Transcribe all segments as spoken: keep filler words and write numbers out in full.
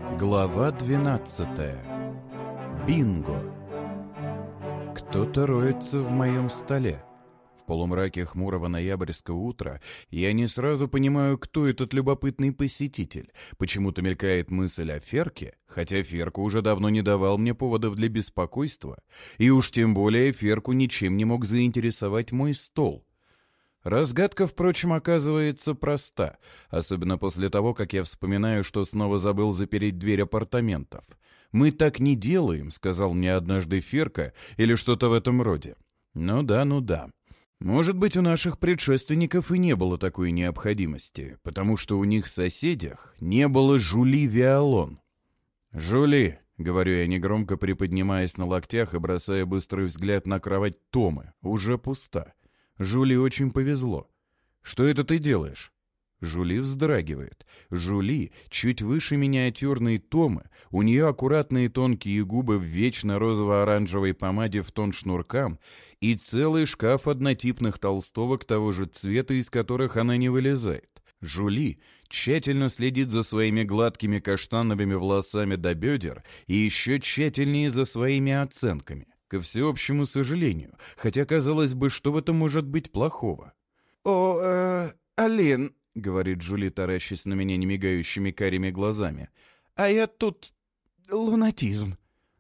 Глава двенадцатая. Бинго. Кто-то роется в моем столе. В полумраке хмурого ноябрьского утра я не сразу понимаю, кто этот любопытный посетитель. Почему-то мелькает мысль о Ферке, хотя Ферка уже давно не давал мне поводов для беспокойства, и уж тем более Ферку ничем не мог заинтересовать мой стол. Разгадка, впрочем, оказывается проста, особенно после того, как я вспоминаю, что снова забыл запереть дверь апартаментов. «Мы так не делаем», — сказал мне однажды Ферка, или что-то в этом роде. Ну да, ну да. Может быть, у наших предшественников и не было такой необходимости, потому что у них в соседях не было Жюли Виалон. «Жюли», — говорю я негромко, приподнимаясь на локтях и бросая быстрый взгляд на кровать Томы, уже пуста. Жюли очень повезло. «Что это ты делаешь?» Жюли вздрагивает. Жюли чуть выше миниатюрной Томы, у нее аккуратные тонкие губы в вечно розово-оранжевой помаде в тон шнуркам и целый шкаф однотипных толстовок того же цвета, из которых она не вылезает. Жюли тщательно следит за своими гладкими каштановыми волосами до бедер и еще тщательнее за своими оценками. Ко всеобщему сожалению, хотя казалось бы, что в этом может быть плохого. «О, э, Алин», — говорит Жюли, таращась на меня немигающими карими глазами, — «а я тут... лунатизм».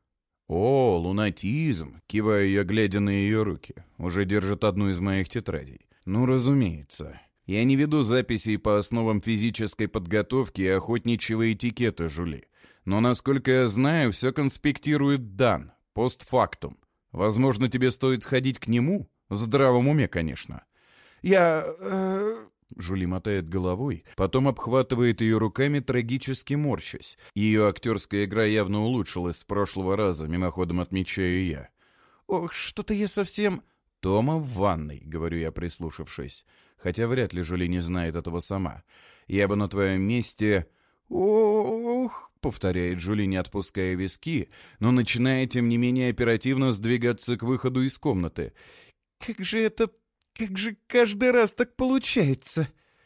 «О, лунатизм», — киваю я, глядя на ее руки. Уже держит одну из моих тетрадей. «Ну, разумеется. Я не веду записей по основам физической подготовки и охотничьего этикета, Жюли. Но, насколько я знаю, все конспектирует Дан. Постфактум. Возможно, тебе стоит сходить к нему? В здравом уме, конечно». «Я... Э... Жюли мотает головой, потом обхватывает ее руками, трагически морщась. Ее актерская игра явно улучшилась с прошлого раза, мимоходом отмечаю я. «Ох, что-то я совсем...» «Тома в ванной», — говорю я, прислушавшись. Хотя вряд ли Жюли не знает этого сама. «Я бы на твоем месте...» «Ох», — повторяет Жюли, не отпуская виски, но начиная, тем не менее, оперативно сдвигаться к выходу из комнаты. «Как же это... как же каждый раз так получается?»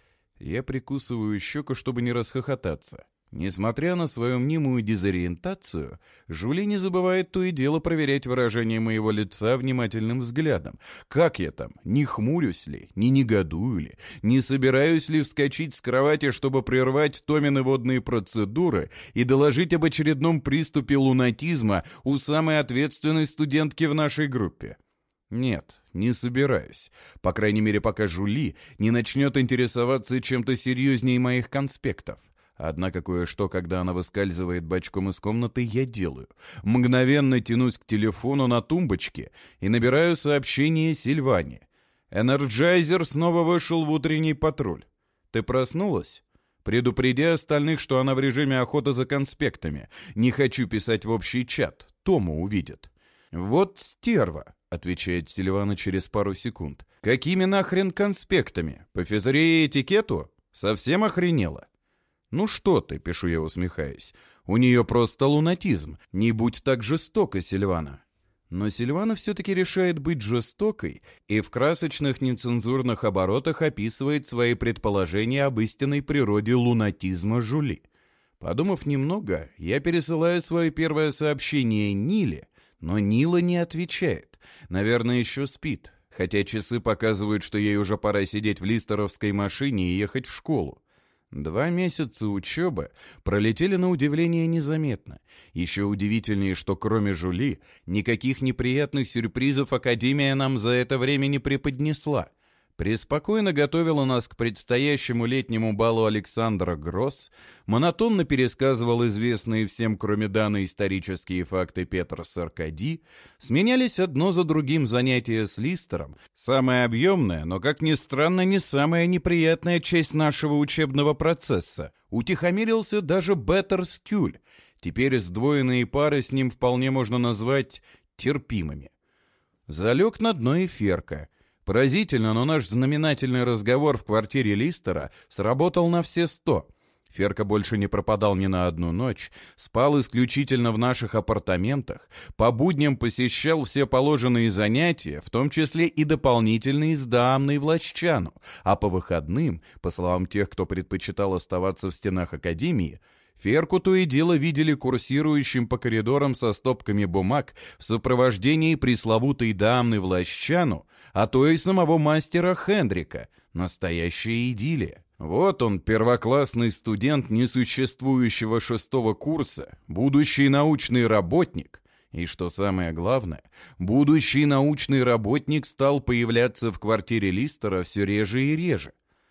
Я прикусываю щеку, чтобы не расхохотаться. Несмотря на свою мнимую дезориентацию, Жюли не забывает то и дело проверять выражение моего лица внимательным взглядом. Как я там? Не хмурюсь ли? Не негодую ли? Не собираюсь ли вскочить с кровати, чтобы прервать Томины водные процедуры и доложить об очередном приступе лунатизма у самой ответственной студентки в нашей группе? Нет, не собираюсь. По крайней мере, пока Жюли не начнет интересоваться чем-то серьезнее моих конспектов. Однако кое-что, когда она выскальзывает бочком из комнаты, я делаю. Мгновенно тянусь к телефону на тумбочке и набираю сообщение Сильване. «Энерджайзер снова вышел в утренний патруль. Ты проснулась? Предупреди остальных, что она в режиме охоты за конспектами. Не хочу писать в общий чат. Тома увидит». «Вот стерва», — отвечает Сильвана через пару секунд. «Какими нахрен конспектами? По физре и этикету? Совсем охренела?» «Ну что ты», — пишу я, усмехаясь, — «у нее просто лунатизм. Не будь так жестока, Сильвана». Но Сильвана все-таки решает быть жестокой и в красочных нецензурных оборотах описывает свои предположения об истинной природе лунатизма Жюли. Подумав немного, я пересылаю свое первое сообщение Ниле, но Нила не отвечает. Наверное, еще спит, хотя часы показывают, что ей уже пора сидеть в листеровской машине и ехать в школу. Два месяца учебы пролетели на удивление незаметно. Еще удивительнее, что кроме Жюли никаких неприятных сюрпризов Академия нам за это время не преподнесла. Преспокойно готовила нас к предстоящему летнему балу Александра Гросс, монотонно пересказывал известные всем, кроме Дана, исторические факты Петрос Аркадий, сменялись одно за другим занятия с Листером, самая объемная, но, как ни странно, не самая неприятная часть нашего учебного процесса. Утихомирился даже Беттер Скюль. Теперь сдвоенные пары с ним вполне можно назвать терпимыми. Залег на дно и Ферка. Поразительно, но наш знаменательный разговор в квартире Листера сработал на все сто. Ферка больше не пропадал ни на одну ночь, спал исключительно в наших апартаментах, по будням посещал все положенные занятия, в том числе и дополнительные с Даамной в Лаччану, а по выходным, по словам тех, кто предпочитал оставаться в стенах академии, Ферку то и дело видели курсирующим по коридорам со стопками бумаг в сопровождении пресловутой дамы Влащану, а то и самого мастера Хендрика. Настоящая идиллия. Вот он, первоклассный студент несуществующего шестого курса, будущий научный работник. И что самое главное, будущий научный работник стал появляться в квартире Листера все реже и реже.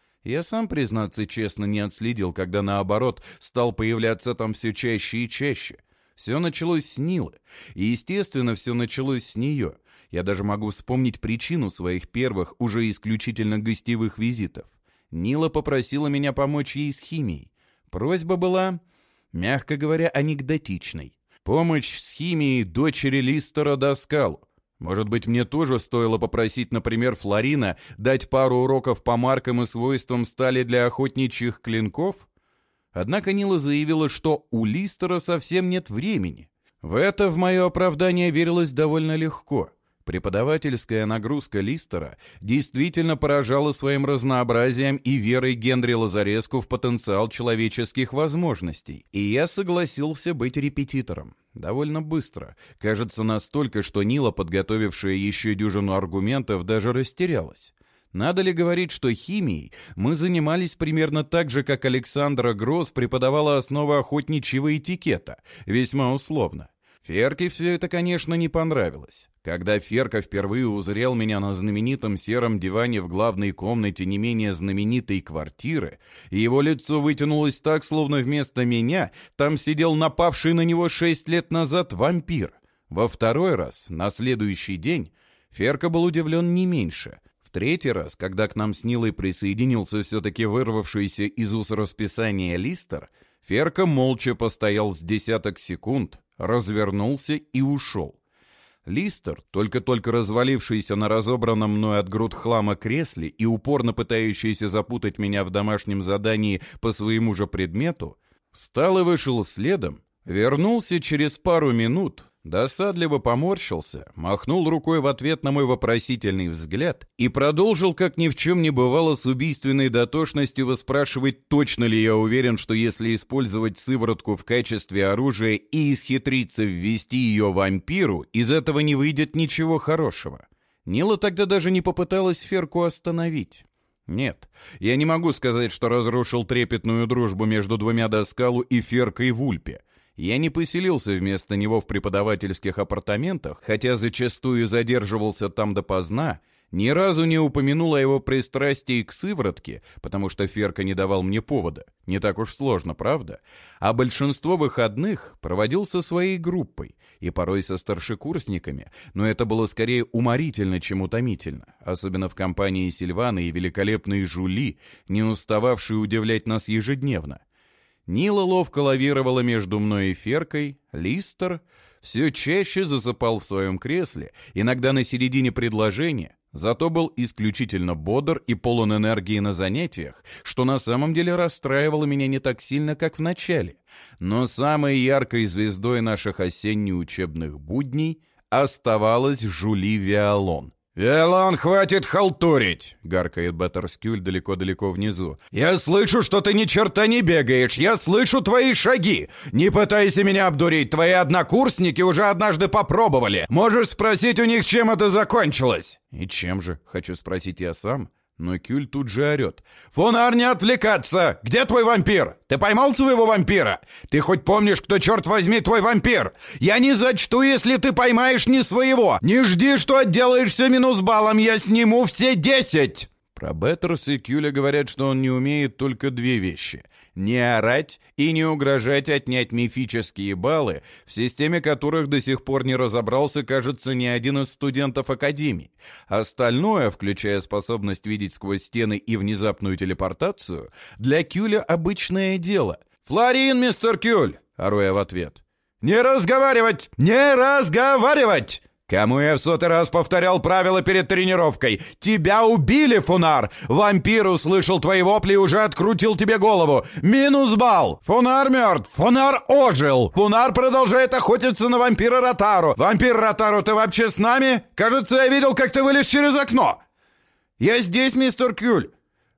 Я сам, признаться честно, не отследил, когда, наоборот, стал появляться там все чаще и чаще. Все началось с Нилы. И, естественно, все началось с нее. Я даже могу вспомнить причину своих первых, уже исключительно гостевых визитов. Нила попросила меня помочь ей с химией. Просьба была, мягко говоря, анекдотичной. Помощь с химией дочери Листера Даскалу. Может быть, мне тоже стоило попросить, например, Флорина дать пару уроков по маркам и свойствам стали для охотничьих клинков? Однако Нила заявила, что у Листера совсем нет времени. В это в мое оправдание верилось довольно легко. Преподавательская нагрузка Листера действительно поражала своим разнообразием и верой Генри Лазареску в потенциал человеческих возможностей, и я согласился быть репетитором. Довольно быстро. Кажется, настолько, что Нила, подготовившая еще дюжину аргументов, даже растерялась. Надо ли говорить, что химией мы занимались примерно так же, как Александра Гросс преподавала основы охотничьего этикета, весьма условно. Ферке все это, конечно, не понравилось. Когда Ферка впервые узрел меня на знаменитом сером диване в главной комнате не менее знаменитой квартиры, его лицо вытянулось так, словно вместо меня там сидел напавший на него шесть лет назад вампир. Во второй раз, на следующий день, Ферка был удивлен не меньше. В третий раз, когда к нам с Нилой присоединился все-таки вырвавшийся из уз расписания Листер, Ферка молча постоял с десяток секунд, развернулся и ушел. Листер, только-только развалившийся на разобранном мной от груд хлама кресле и упорно пытающийся запутать меня в домашнем задании по своему же предмету, встал и вышел следом, вернулся через пару минут, досадливо поморщился, махнул рукой в ответ на мой вопросительный взгляд и продолжил, как ни в чем не бывало, с убийственной дотошностью выспрашивать, точно ли я уверен, что если использовать сыворотку в качестве оружия и исхитриться ввести ее вампиру, из этого не выйдет ничего хорошего. Нила тогда даже не попыталась Ферку остановить. Нет, я не могу сказать, что разрушил трепетную дружбу между двумя Даскалу и Феркой в Ульпе. Я не поселился вместо него в преподавательских апартаментах, хотя зачастую задерживался там допоздна, ни разу не упомянул о его пристрастии к сыворотке, потому что Ферка не давал мне повода. Не так уж сложно, правда? А большинство выходных проводил со своей группой, и порой со старшекурсниками, но это было скорее уморительно, чем утомительно, особенно в компании Сильваны и великолепной Жули, не устававшей удивлять нас ежедневно. Нила ловко лавировала между мной и Феркой, Листер все чаще засыпал в своем кресле, иногда на середине предложения, зато был исключительно бодр и полон энергии на занятиях, что на самом деле расстраивало меня не так сильно, как в начале. Но самой яркой звездой наших осенне-учебных будней оставалась Жули Виолон. «Виолон, хватит халтурить!» — гаркает Баттерскюль далеко-далеко внизу. «Я слышу, что ты ни черта не бегаешь! Я слышу твои шаги! Не пытайся меня обдурить! Твои однокурсники уже однажды попробовали! Можешь спросить у них, чем это закончилось!» «И чем же?» — хочу спросить я сам. Но Кюль тут же орет. «Фунар, не отвлекаться! Где твой вампир? Ты поймал своего вампира? Ты хоть помнишь, кто, черт возьми, твой вампир? Я не зачту, если ты поймаешь не своего! Не жди, что отделаешься минус баллом, я сниму все десять!» Про Беттерс и Кюля говорят, что он не умеет только две вещи. Не орать и не угрожать отнять мифические баллы, в системе которых до сих пор не разобрался, кажется, ни один из студентов Академии. Остальное, включая способность видеть сквозь стены и внезапную телепортацию, для Кюля обычное дело. «Флорин, мистер Кюль!» — ору я в ответ. «Не разговаривать! Не разговаривать!» Кому я в сотый раз повторял правила перед тренировкой? Тебя убили, Фунар! Вампир услышал твои вопли и уже открутил тебе голову. Минус балл! Фунар мертв! Фунар ожил! Фунар продолжает охотиться на вампира Ротару. Вампир Ротару, ты вообще с нами? Кажется, я видел, как ты вылез через окно. Я здесь, мистер Кюль.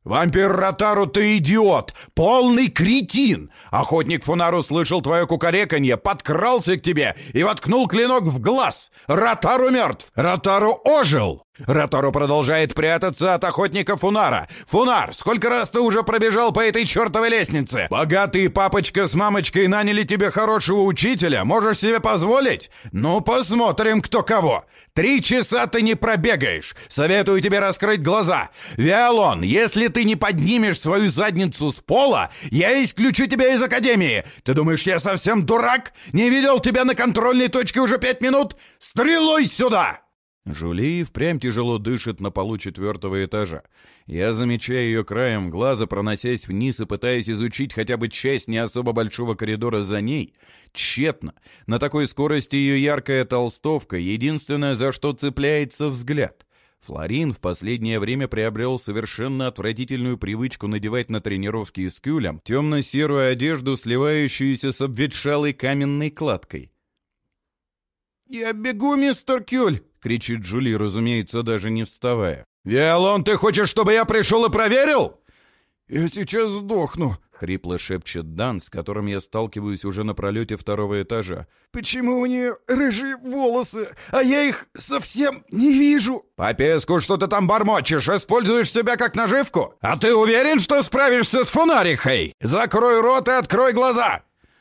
«Вампир Ротару, ты идиот! Полный кретин! Охотник Фунар услышал твое кукареканье, подкрался к тебе и воткнул клинок в глаз! Ротару мертв! Ротару ожил! Ротару продолжает прятаться от охотника Фунара! Фунар, сколько раз ты уже пробежал по этой чертовой лестнице? Богатый папочка с мамочкой наняли тебе хорошего учителя? Можешь себе позволить? Ну, посмотрим, кто кого! Три часа ты не пробегаешь! Советую тебе раскрыть глаза! Виолон, если ты не поднимешь свою задницу с пола, я исключу тебя из академии! Ты думаешь, я совсем дурак? Не видел тебя на контрольной точке уже пять минут? Стрелой сюда!» Жули впрямь тяжело дышит на полу четвертого этажа. Я замечаю ее краем глаза, проносясь вниз и пытаясь изучить хотя бы часть не особо большого коридора за ней. Тщетно. На такой скорости ее яркая толстовка — единственное, за что цепляется взгляд. Флорин в последнее время приобрел совершенно отвратительную привычку надевать на тренировки с Кюлем темно-серую одежду, сливающуюся с обветшалой каменной кладкой. «Я бегу, мистер Кюль!» — кричит Джули, разумеется, даже не вставая. «Виолон, ты хочешь, чтобы я пришел и проверил?» «Я сейчас сдохну», — хрипло шепчет Дан, с которым я сталкиваюсь уже на пролете второго этажа. «Почему у нее рыжие волосы, а я их совсем не вижу?» «Попеску, что ты там бормочешь, используешь себя как наживку? А ты уверен, что справишься с Фунарихой? Закрой рот и открой глаза!»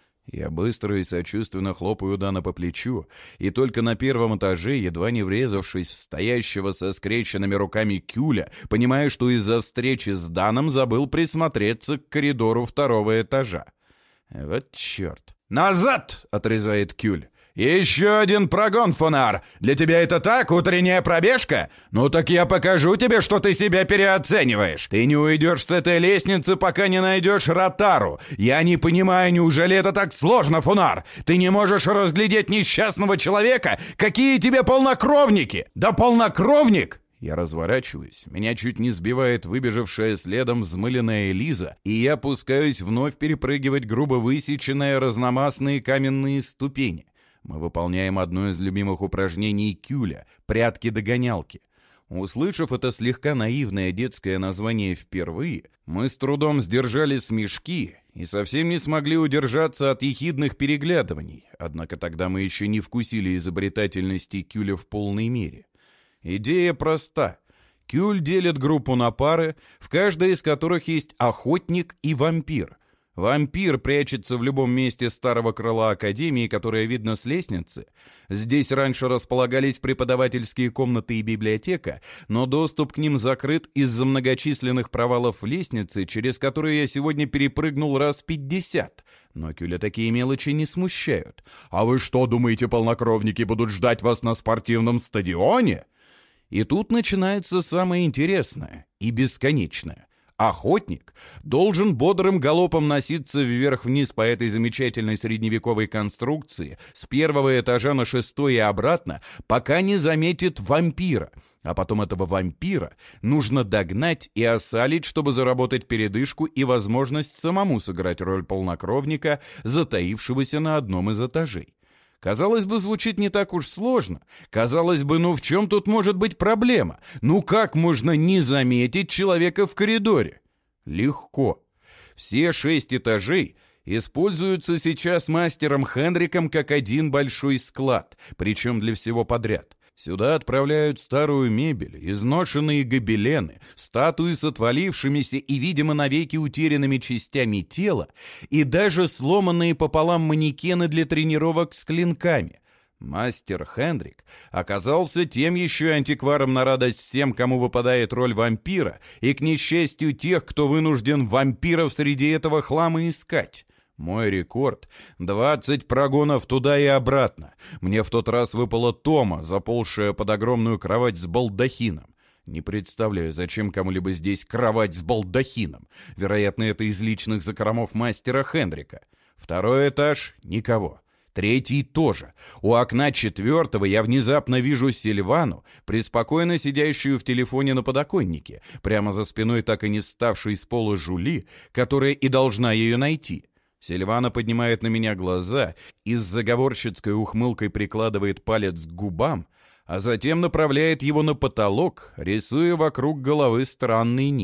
Я быстро и сочувственно хлопаю Дана по плечу, и только на первом этаже, едва не врезавшись в стоящего со скрещенными руками Кюля, понимаю, что из-за встречи с Даном забыл присмотреться к коридору второго этажа. Вот черт. «Назад!» — отрезает Кюль. «Еще один прогон, Фунар! Для тебя это так, утренняя пробежка? Ну так я покажу тебе, что ты себя переоцениваешь! Ты не уйдешь с этой лестницы, пока не найдешь Ротару! Я не понимаю, неужели это так сложно, Фунар? Ты не можешь разглядеть несчастного человека? Какие тебе полнокровники? Да полнокровник!» Я разворачиваюсь, меня чуть не сбивает выбежавшая следом взмыленная Элиза, и я пускаюсь вновь перепрыгивать грубо высеченные разномастные каменные ступени. Мы выполняем одно из любимых упражнений Кюля — прятки-догонялки. Услышав это слегка наивное детское название впервые, мы с трудом сдержали смешки и совсем не смогли удержаться от ехидных переглядываний, однако тогда мы еще не вкусили изобретательности Кюля в полной мере. Идея проста. Кюль делит группу на пары, в каждой из которых есть охотник и вампир. Вампир прячется в любом месте старого крыла Академии, которое видно с лестницы. Здесь раньше располагались преподавательские комнаты и библиотека, но доступ к ним закрыт из-за многочисленных провалов в лестнице, через которые я сегодня перепрыгнул раз пятьдесят. Но Кюля такие мелочи не смущают. «А вы что, думаете, полнокровники будут ждать вас на спортивном стадионе?» И тут начинается самое интересное и бесконечное. Охотник должен бодрым галопом носиться вверх-вниз по этой замечательной средневековой конструкции с первого этажа на шестой и обратно, пока не заметит вампира. А потом этого вампира нужно догнать и осалить, чтобы заработать передышку и возможность самому сыграть роль полнокровника, затаившегося на одном из этажей. Казалось бы, звучит не так уж сложно. Казалось бы, ну в чем тут может быть проблема? Ну как можно не заметить человека в коридоре? Легко. Все шесть этажей используются сейчас мастером Хендриком как один большой склад, причем для всего подряд. Сюда отправляют старую мебель, изношенные гобелены, статуи с отвалившимися и, видимо, навеки утерянными частями тела и даже сломанные пополам манекены для тренировок с клинками. Мастер Хендрик оказался тем еще антикваром на радость всем, кому выпадает роль вампира, и к несчастью тех, кто вынужден вампиров среди этого хлама искать. Мой рекорд — двадцать прогонов туда и обратно. Мне в тот раз выпала Тома, заползшая под огромную кровать с балдахином. Не представляю, зачем кому-либо здесь кровать с балдахином. Вероятно, это из личных закромов мастера Хендрика. Второй этаж — никого. Третий тоже. У окна четвертого я внезапно вижу Сильвану, преспокойно сидящую в телефоне на подоконнике, прямо за спиной так и не вставшей с пола Жули, которая и должна ее найти. Сильвана поднимает на меня глаза и с заговорщицкой ухмылкой прикладывает палец к губам, а затем направляет его на потолок, рисуя вокруг головы странный нимб.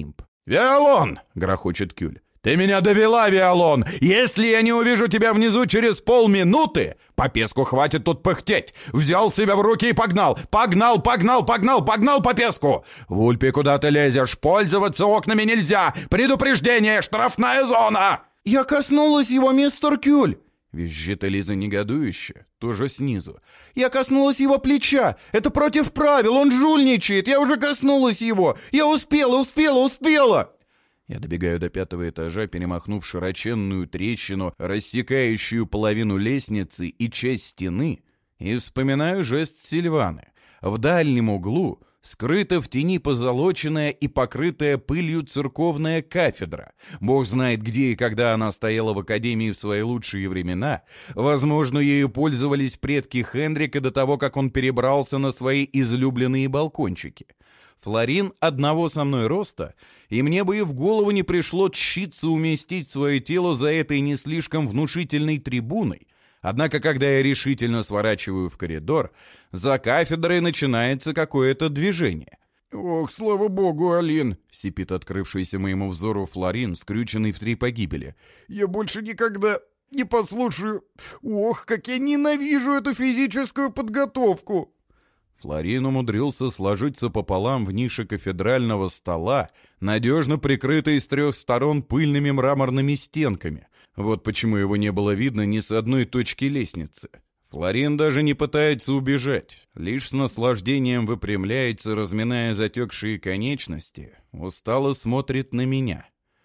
«Виолон!» — грохочет Кюль. «Ты меня довела, Виолон! Если я не увижу тебя внизу через полминуты, Попеску хватит тут пыхтеть! Взял себя в руки и погнал! Погнал, погнал, погнал, погнал Попеску! Вульпи, куда ты лезешь? Пользоваться окнами нельзя! Предупреждение! Штрафная зона!» «Я коснулась его, мистер Кюль!» Визжит Элиза негодующе, тоже снизу. «Я коснулась его плеча! Это против правил! Он жульничает! Я уже коснулась его! Я успела, успела, успела!» Я добегаю до пятого этажа, перемахнув широченную трещину, рассекающую половину лестницы и часть стены, и вспоминаю жест Сильваны. В дальнем углу скрыта в тени позолоченная и покрытая пылью церковная кафедра. Бог знает, где и когда она стояла в академии в свои лучшие времена. Возможно, ею пользовались предки Хендрика до того, как он перебрался на свои излюбленные балкончики. Флорин одного со мной роста, и мне бы и в голову не пришло тщиться уместить свое тело за этой не слишком внушительной трибуной. Однако, когда я решительно сворачиваю в коридор, за кафедрой начинается какое-то движение. «Ох, слава богу, Алин!» — сипит открывшийся моему взору Флорин, скрюченный в три погибели. «Я больше никогда не послушаю! Ох, как я ненавижу эту физическую подготовку!» Флорин умудрился сложиться пополам в нише кафедрального стола, надежно прикрытой с трех сторон пыльными мраморными стенками. Вот почему его не было видно ни с одной точки лестницы. Флорин даже не пытается убежать, лишь с наслаждением выпрямляется, разминая затекшие конечности, устало смотрит на меня.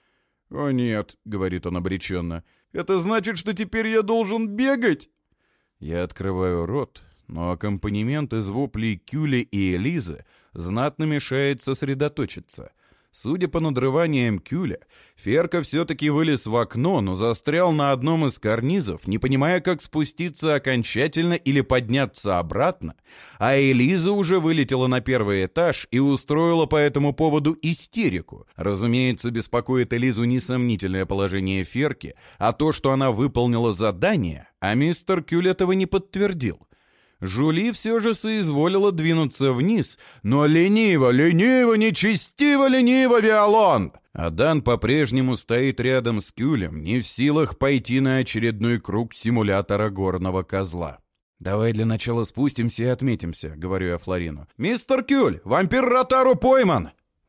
«О нет», — говорит он обреченно, — «это значит, что теперь я должен бегать?» Я открываю рот, но аккомпанемент из воплей Кюля и Элизы знатно мешает сосредоточиться. Судя по надрываниям Кюля, Ферка все-таки вылез в окно, но застрял на одном из карнизов, не понимая, как спуститься окончательно или подняться обратно, а Элиза уже вылетела на первый этаж и устроила по этому поводу истерику. Разумеется, беспокоит Элизу не сомнительное положение Ферки, а то, что она выполнила задание, а мистер Кюль этого не подтвердил. Жули все же соизволила двинуться вниз, но лениво, лениво, нечестиво, лениво, Виолон! А Дан по-прежнему стоит рядом с Кюлем, не в силах пойти на очередной круг симулятора горного козла. «Давай для начала спустимся и отметимся», — говорю я Флорину. «Мистер Кюль, вампир Ротару пойман!»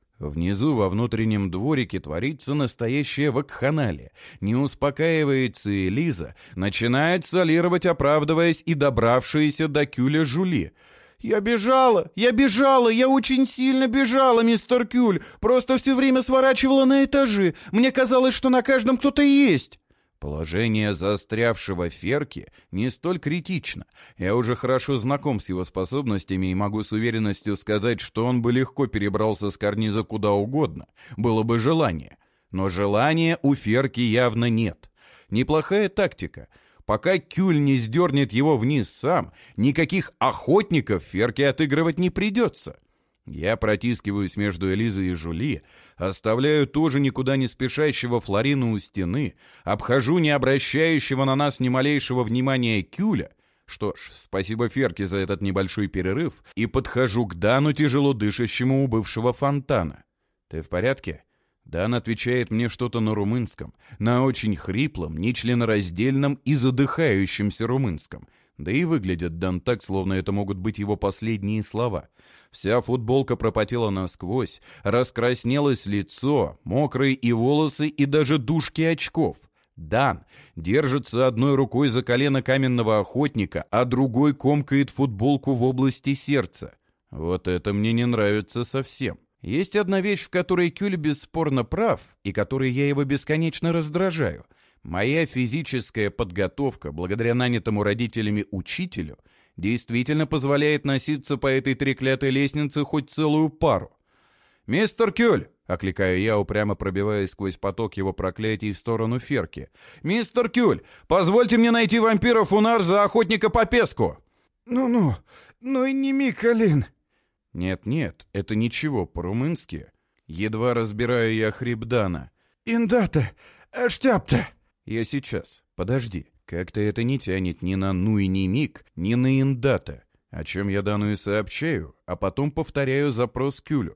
Внизу во внутреннем дворике творится настоящая вакханалия. Не успокаивается Элиза, начинает солировать, оправдываясь, и добравшаяся до Кюля Жули. «Я бежала, я бежала, я очень сильно бежала, мистер Кюль, просто все время сворачивала на этажи, мне казалось, что на каждом кто-то есть». Положение застрявшего Ферки не столь критично. Я уже хорошо знаком с его способностями и могу с уверенностью сказать, что он бы легко перебрался с карниза куда угодно. Было бы желание. Но желания у Ферки явно нет. Неплохая тактика. Пока Кюль не сдернет его вниз сам, никаких охотников Ферке отыгрывать не придется. Я протискиваюсь между Элизой и Жули, оставляю тоже никуда не спешащего Флорина у стены, обхожу не обращающего на нас ни малейшего внимания Кюля. Что ж, спасибо Ферке за этот небольшой перерыв, и подхожу к Дану, тяжело дышащему у бывшего фонтана. «Ты в порядке?» Дан отвечает мне что-то на румынском, на очень хриплом, нечленораздельном и задыхающемся румынском. Да и выглядит Дан так, словно это могут быть его последние слова. Вся футболка пропотела насквозь, раскраснелось лицо, мокрые и волосы, и даже дужки очков. Дан держится одной рукой за колено каменного охотника, а другой комкает футболку в области сердца. Вот это мне не нравится совсем. Есть одна вещь, в которой Кюль бесспорно прав, и которой я его бесконечно раздражаю. Моя физическая подготовка, благодаря нанятому родителями учителю, действительно позволяет носиться по этой треклятой лестнице хоть целую пару. «Мистер Кюль!» — окликаю я, упрямо пробиваясь сквозь поток его проклятий в сторону Ферки. «Мистер Кюль, позвольте мне найти вампира Фунар за охотника Попеску!» «Ну-ну, ну и не Микалин!» «Нет-нет, это ничего, по-румынски. Едва разбираю я хрип Дана. «Индата! Штяпта!» «Я сейчас. Подожди. Как-то это не тянет ни на «ну» и ни «миг», ни на «индата», о чем я Дану и сообщаю, а потом повторяю запрос Кюлю.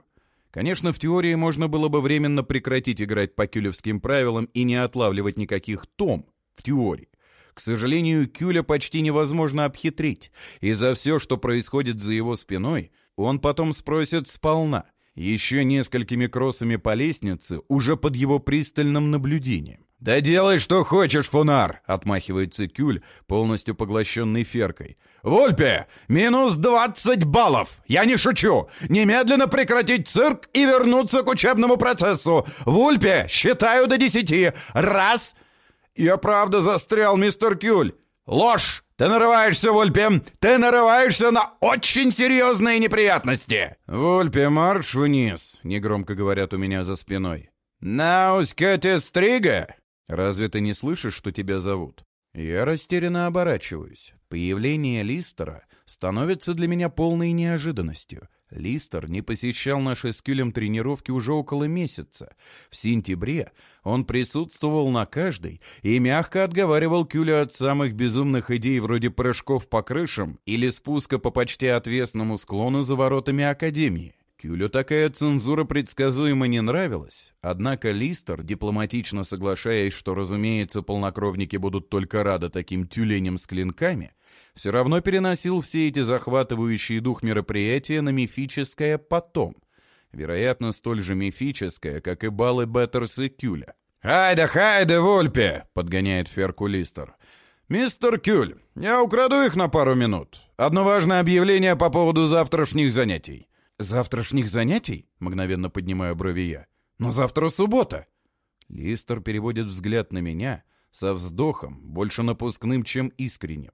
Конечно, в теории можно было бы временно прекратить играть по кюлевским правилам и не отлавливать никаких том, в теории. К сожалению, Кюля почти невозможно обхитрить, и за все, что происходит за его спиной, он потом спросит сполна, еще несколькими кроссами по лестнице, уже под его пристальным наблюдением. «Да делай, что хочешь, Фунар!» — отмахивается Кюль, полностью поглощенный Феркой. «Вульпе! Минус двадцать баллов! Я не шучу! Немедленно прекратить цирк и вернуться к учебному процессу! Вульпе! Считаю до десяти! Раз!» «Я правда застрял, мистер Кюль!» «Ложь! Ты нарываешься, Вульпе! Ты нарываешься на очень серьезные неприятности!» «Вульпе, марш вниз!» — негромко говорят у меня за спиной. «Наускете стрига!» «Разве ты не слышишь, что тебя зовут?» Я растерянно оборачиваюсь. Появление Листера становится для меня полной неожиданностью. Листер не посещал наши с Кюлем тренировки уже около месяца. В сентябре он присутствовал на каждой и мягко отговаривал Кюля от самых безумных идей вроде прыжков по крышам или спуска по почти отвесному склону за воротами Академии. Кюлю такая цензура предсказуемо не нравилась, однако Листер, дипломатично соглашаясь, что, разумеется, полнокровники будут только рады таким тюленям с клинками, все равно переносил все эти захватывающие дух мероприятия на мифическое «потом», вероятно, столь же мифическое, как и баллы Беттерса и Кюля. «Хайде, хайде, Вульпе!» — подгоняет Ферку Листер. «Мистер Кюль, я украду их на пару минут. Одно важное объявление по поводу завтрашних занятий». «Завтрашних занятий?» — мгновенно поднимаю брови я. «Но завтра суббота». Листер переводит взгляд на меня со вздохом, больше напускным, чем искренним.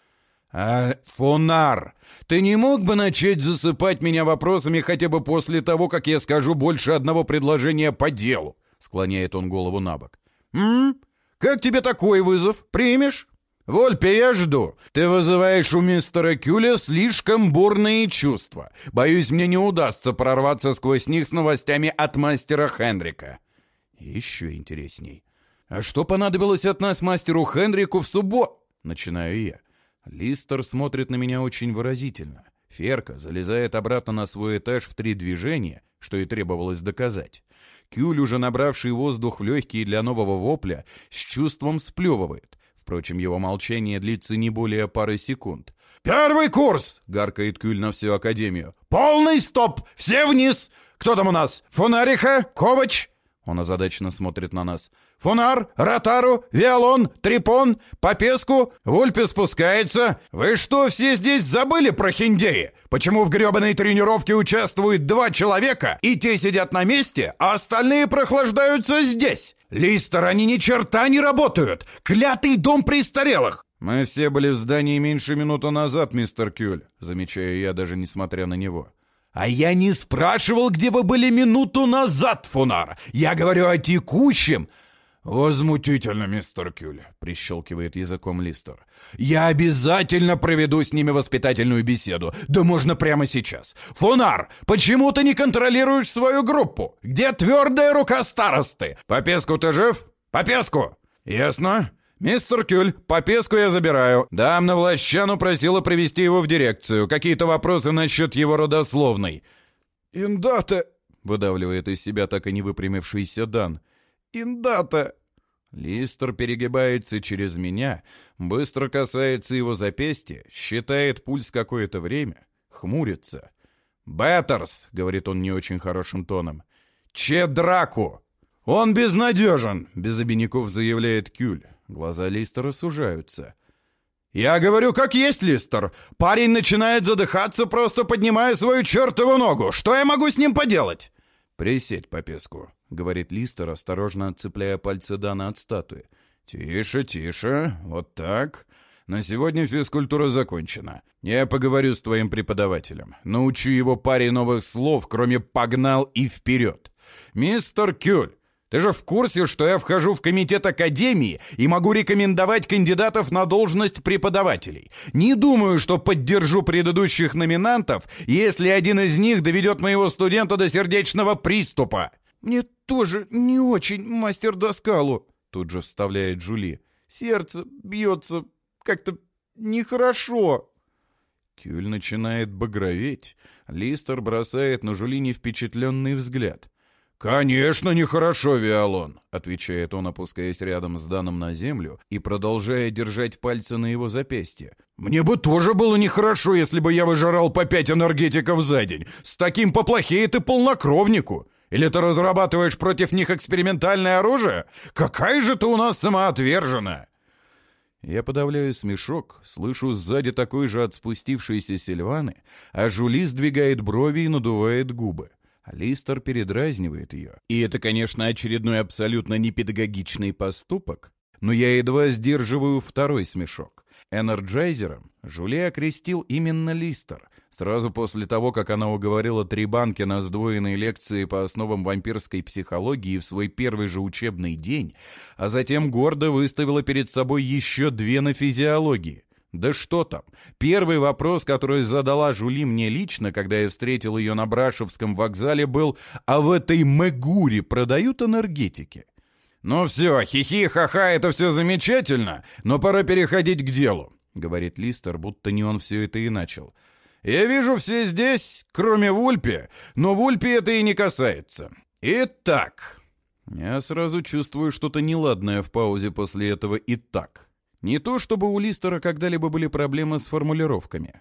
«А, Фунар, ты не мог бы начать засыпать меня вопросами хотя бы после того, как я скажу больше одного предложения по делу?» — склоняет он голову на бок. «М? Как тебе такой вызов? Примешь?» «Вульпе, я жду. Ты вызываешь у мистера Кюля слишком бурные чувства. Боюсь, мне не удастся прорваться сквозь них с новостями от мастера Хенрика». Еще интересней. «А что понадобилось от нас мастеру Хенрику в субботу?» Начинаю я. Листер смотрит на меня очень выразительно. Ферка залезает обратно на свой этаж в три движения, что и требовалось доказать. Кюль, уже набравший воздух в легкие для нового вопля, с чувством сплевывает. Впрочем, его молчание длится не более пары секунд. «Первый курс!» — гаркает Кюль на всю Академию. «Полный стоп! Все вниз! Кто там у нас? Фунариха? Ковач?» Он озадаченно смотрит на нас. «Фунар, Ротару, Виолон, Трипон, Попеску, Вульпе спускается. Вы что, все здесь забыли про хиндеи? Почему в гребаной тренировке участвуют два человека, и те сидят на месте, а остальные прохлаждаются здесь? Листер, они ни черта не работают! Клятый дом престарелых!» «Мы все были в здании меньше минуты назад, мистер Кюль», замечаю я, даже несмотря на него. «А я не спрашивал, где вы были минуту назад, Фунар! Я говорю о текущем!» «Возмутительно, мистер Кюль», — прищелкивает языком Листер. «Я обязательно проведу с ними воспитательную беседу. Да можно прямо сейчас. Фунар, почему ты не контролируешь свою группу? Где твердая рука старосты? Попеску ты жив? Попеску!» «Ясно. Мистер Кюль, Попеску я забираю. Дамна Влащану просила привести его в дирекцию. Какие-то вопросы насчет его родословной». «Индата», — выдавливает из себя так и не выпрямившийся Дан. «Индата!» Листер перегибается через меня, быстро касается его запястья, считает пульс какое-то время, хмурится. «Беттерс!» — говорит он не очень хорошим тоном. «Чедраку!» «Он безнадежен!» — без обиняков заявляет Кюль. Глаза Листера сужаются. «Я говорю, как есть, Листер. Парень начинает задыхаться, просто поднимая свою чертову ногу. Что я могу с ним поделать?» «Присядь, Попеску», — говорит Листер, осторожно отцепляя пальцы Дана от статуи. «Тише, тише, вот так. На сегодня физкультура закончена. Я поговорю с твоим преподавателем. Научу его паре новых слов, кроме «погнал» и «вперед». Мистер Кюль, ты же в курсе, что я вхожу в комитет Академии и могу рекомендовать кандидатов на должность преподавателей? Не думаю, что поддержу предыдущих номинантов, если один из них доведет моего студента до сердечного приступа». «Мне тоже не очень, мастер Доскалу», — тут же вставляет Джули. «Сердце бьется как-то нехорошо». Кюль начинает багроветь. Листер бросает на Жюли впечатленный взгляд. «Конечно, нехорошо, Виолон», — отвечает он, опускаясь рядом с Даном на землю и продолжая держать пальцы на его запястье. «Мне бы тоже было нехорошо, если бы я выжирал по пять энергетиков за день. С таким поплохеет и полнокровнику. Или ты разрабатываешь против них экспериментальное оружие? Какая же ты у нас самоотверженная!» Я подавляю смешок, слышу сзади такой же от спустившейся Сильваны, а Жюли сдвигает брови и надувает губы. Листер передразнивает ее. И это, конечно, очередной абсолютно непедагогичный поступок, но я едва сдерживаю второй смешок. Энерджайзером Жюли окрестил именно Листер, сразу после того, как она уговорила три банки на сдвоенной лекции по основам вампирской психологии в свой первый же учебный день, а затем гордо выставила перед собой еще две на физиологии. Да что там, первый вопрос, который задала Жюли мне лично, когда я встретил ее на Брашевском вокзале, был: «А в этой Мэгуре продают энергетики?» «Ну все, хихи-ха-ха, это все замечательно, но пора переходить к делу», — говорит Листер, будто не он все это и начал. «Я вижу, все здесь, кроме Вульпи, но Вульпи это и не касается. Итак...» Я сразу чувствую что-то неладное в паузе после этого «итак». Не то, чтобы у Листера когда-либо были проблемы с формулировками.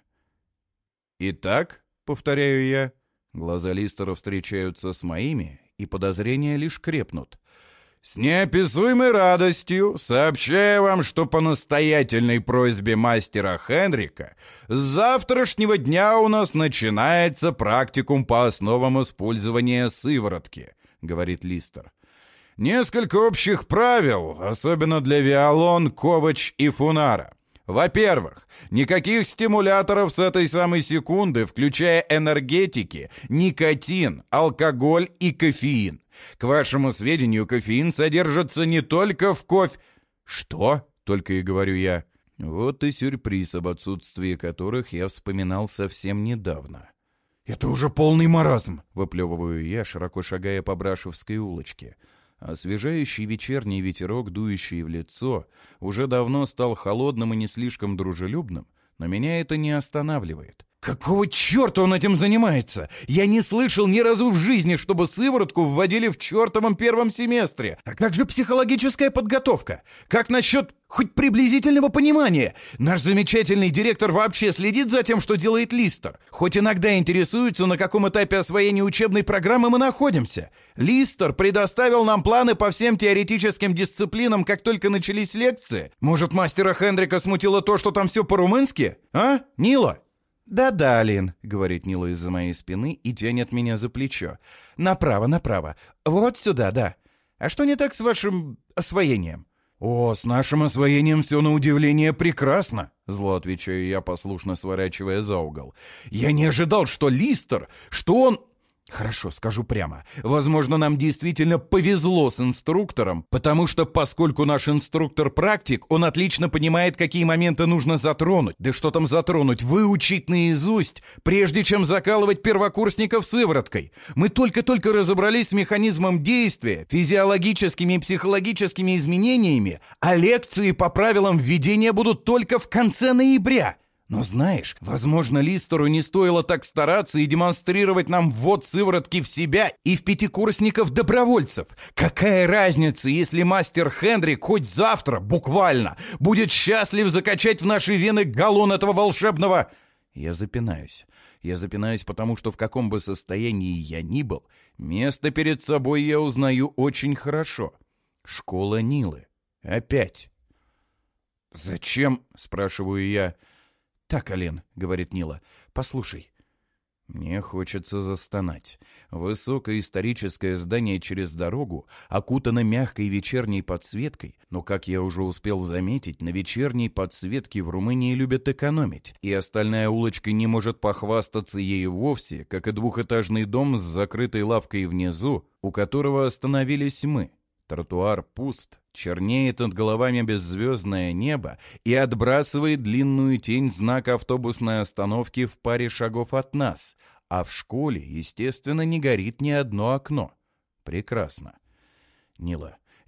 «Итак», — повторяю я, глаза Листера встречаются с моими, и подозрения лишь крепнут. «С неописуемой радостью сообщаю вам, что по настоятельной просьбе мастера Хенрика с завтрашнего дня у нас начинается практикум по основам использования сыворотки», — говорит Листер. «Несколько общих правил, особенно для Виолон, Ковач и Фунара. Во-первых, никаких стимуляторов с этой самой секунды, включая энергетики, никотин, алкоголь и кофеин. К вашему сведению, кофеин содержится не только в кофе...» «Что?» — только и говорю я. Вот и сюрприз, об отсутствии которых я вспоминал совсем недавно. «Это уже полный маразм!» — выплевываю я, широко шагая по Брашевской улочке. Освежающий вечерний ветерок, дующий в лицо, уже давно стал холодным и не слишком дружелюбным, но меня это не останавливает. «Какого черта он этим занимается? Я не слышал ни разу в жизни, чтобы сыворотку вводили в чертовом первом семестре. А как же психологическая подготовка? Как насчет хоть приблизительного понимания? Наш замечательный директор вообще следит за тем, что делает Листер. Хоть иногда интересуется, на каком этапе освоения учебной программы мы находимся. Листер предоставил нам планы по всем теоретическим дисциплинам, как только начались лекции. Может, мастера Хенрика смутило то, что там все по-румынски? А, Нила?» «Да-да, Лин», — говорит Нила из-за моей спины и тянет меня за плечо. «Направо, направо. Вот сюда, да. А что не так с вашим освоением?» «О, с нашим освоением все на удивление прекрасно», — зло отвечаю я, послушно сворачивая за угол. «Я не ожидал, что Листер, что он...» Хорошо, скажу прямо. Возможно, нам действительно повезло с инструктором, потому что, поскольку наш инструктор-практик, он отлично понимает, какие моменты нужно затронуть. Да что там затронуть, выучить наизусть, прежде чем закалывать первокурсников сывороткой. Мы только-только разобрались с механизмом действия, физиологическими и психологическими изменениями, а лекции по правилам введения будут только в конце ноября. Но знаешь, возможно, Листеру не стоило так стараться и демонстрировать нам ввод сыворотки в себя и в пятикурсников-добровольцев. Какая разница, если мастер Хенрик хоть завтра, буквально, будет счастлив закачать в наши вены галлон этого волшебного... Я запинаюсь. Я запинаюсь, потому что в каком бы состоянии я ни был, место перед собой я узнаю очень хорошо. Школа Нилы. Опять. «Зачем?» — спрашиваю я. «Так, Ален», — говорит Нила, — «послушай». Мне хочется застонать. Высокое историческое здание через дорогу окутано мягкой вечерней подсветкой, но, как я уже успел заметить, на вечерней подсветке в Румынии любят экономить, и остальная улочка не может похвастаться ею вовсе, как и двухэтажный дом с закрытой лавкой внизу, у которого остановились мы. Тротуар пуст, чернеет над головами беззвездное небо и отбрасывает длинную тень знака автобусной остановки в паре шагов от нас, а в школе, естественно, не горит ни одно окно. Прекрасно. Нила,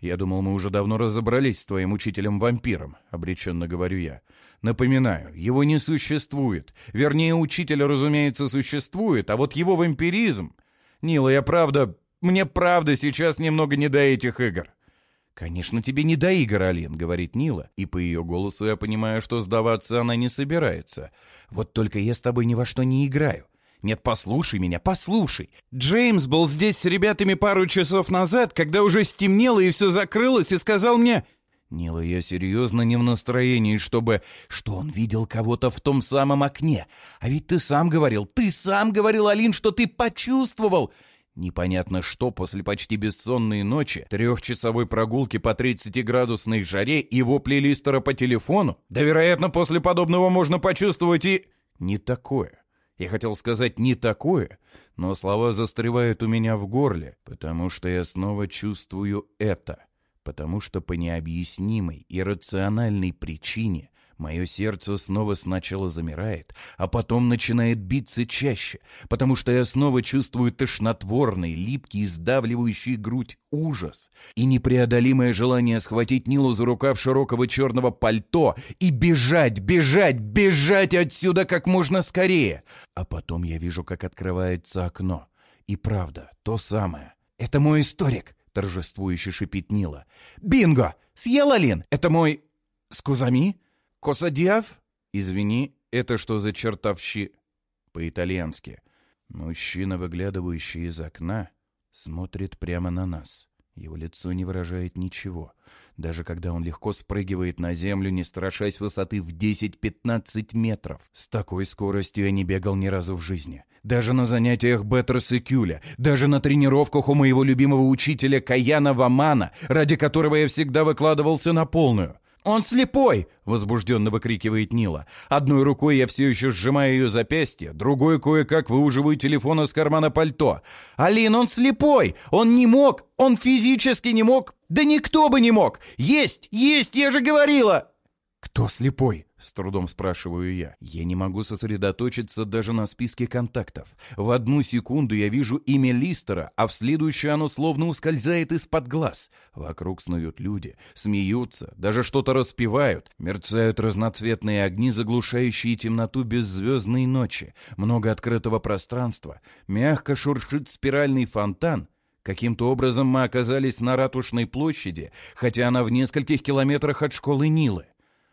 «Я думал, мы уже давно разобрались с твоим учителем-вампиром», — обреченно говорю я. «Напоминаю, его не существует. Вернее, учитель, разумеется, существует, а вот его вампиризм... Нила, я правда... Мне правда сейчас немного не до этих игр». «Конечно, тебе не до игр, Алин», — говорит Нила, и по ее голосу я понимаю, что сдаваться она не собирается. «Вот только я с тобой ни во что не играю. Нет, послушай меня, послушай. Джеймс был здесь с ребятами пару часов назад, когда уже стемнело и все закрылось, и сказал мне...» «Нила, я серьезно не в настроении, чтобы... Что он видел кого-то в том самом окне. А ведь ты сам говорил, ты сам говорил, Алин, что ты почувствовал...» Непонятно что после почти бессонной ночи, трехчасовой прогулки по тридцатиградусной жаре и вопли Листера по телефону. Да, вероятно, после подобного можно почувствовать и... Не такое. Я хотел сказать «не такое», но слова застревают у меня в горле, потому что я снова чувствую это. Потому что по необъяснимой, иррациональной причине мое сердце снова сначала замирает, а потом начинает биться чаще, потому что я снова чувствую тошнотворный, липкий, сдавливающий грудь ужас и непреодолимое желание схватить Нилу за рукав широкого черного пальто и бежать, бежать, бежать отсюда как можно скорее. А потом я вижу, как открывается окно. И правда, то самое. «Это мой историк!» — торжествующе шипит Нила. «Бинго! Съел, Алин! Это мой... Скузами? Косадиав?» «Извини, это что за чертовщи?» По-итальянски. Мужчина, выглядывающий из окна, смотрит прямо на нас. Его лицо не выражает ничего. Даже когда он легко спрыгивает на землю, не страшась высоты в десять-пятнадцать метров. С такой скоростью я не бегал ни разу в жизни. Даже на занятиях Беттерс и Кюля, даже на тренировках у моего любимого учителя Каяна Вамана, ради которого я всегда выкладывался на полную. «Он слепой!» — возбужденно выкрикивает Нила. Одной рукой я все еще сжимаю ее запястье, другой кое-как выуживаю телефон из кармана пальто. «Алин, он слепой! Он не мог! Он физически не мог! Да никто бы не мог! Есть! Есть! Я же говорила!» «Кто слепой?» — с трудом спрашиваю я. Я не могу сосредоточиться даже на списке контактов. В одну секунду я вижу имя Листера, а в следующую оно словно ускользает из-под глаз. Вокруг снуют люди, смеются, даже что-то распевают. Мерцают разноцветные огни, заглушающие темноту беззвездной ночи. Много открытого пространства. Мягко шуршит спиральный фонтан. Каким-то образом мы оказались на Ратушной площади, хотя она в нескольких километрах от школы Нилы.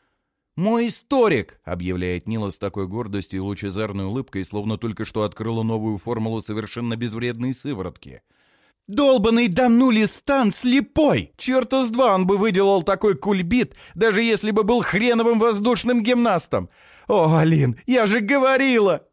«Мой историк!» — объявляет Нила с такой гордостью и лучезарной улыбкой, словно только что открыла новую формулу совершенно безвредной сыворотки. «Долбаный дамнули Стан слепой! Черта с два он бы выделал такой кульбит, даже если бы был хреновым воздушным гимнастом! О, Алин, я же говорила!»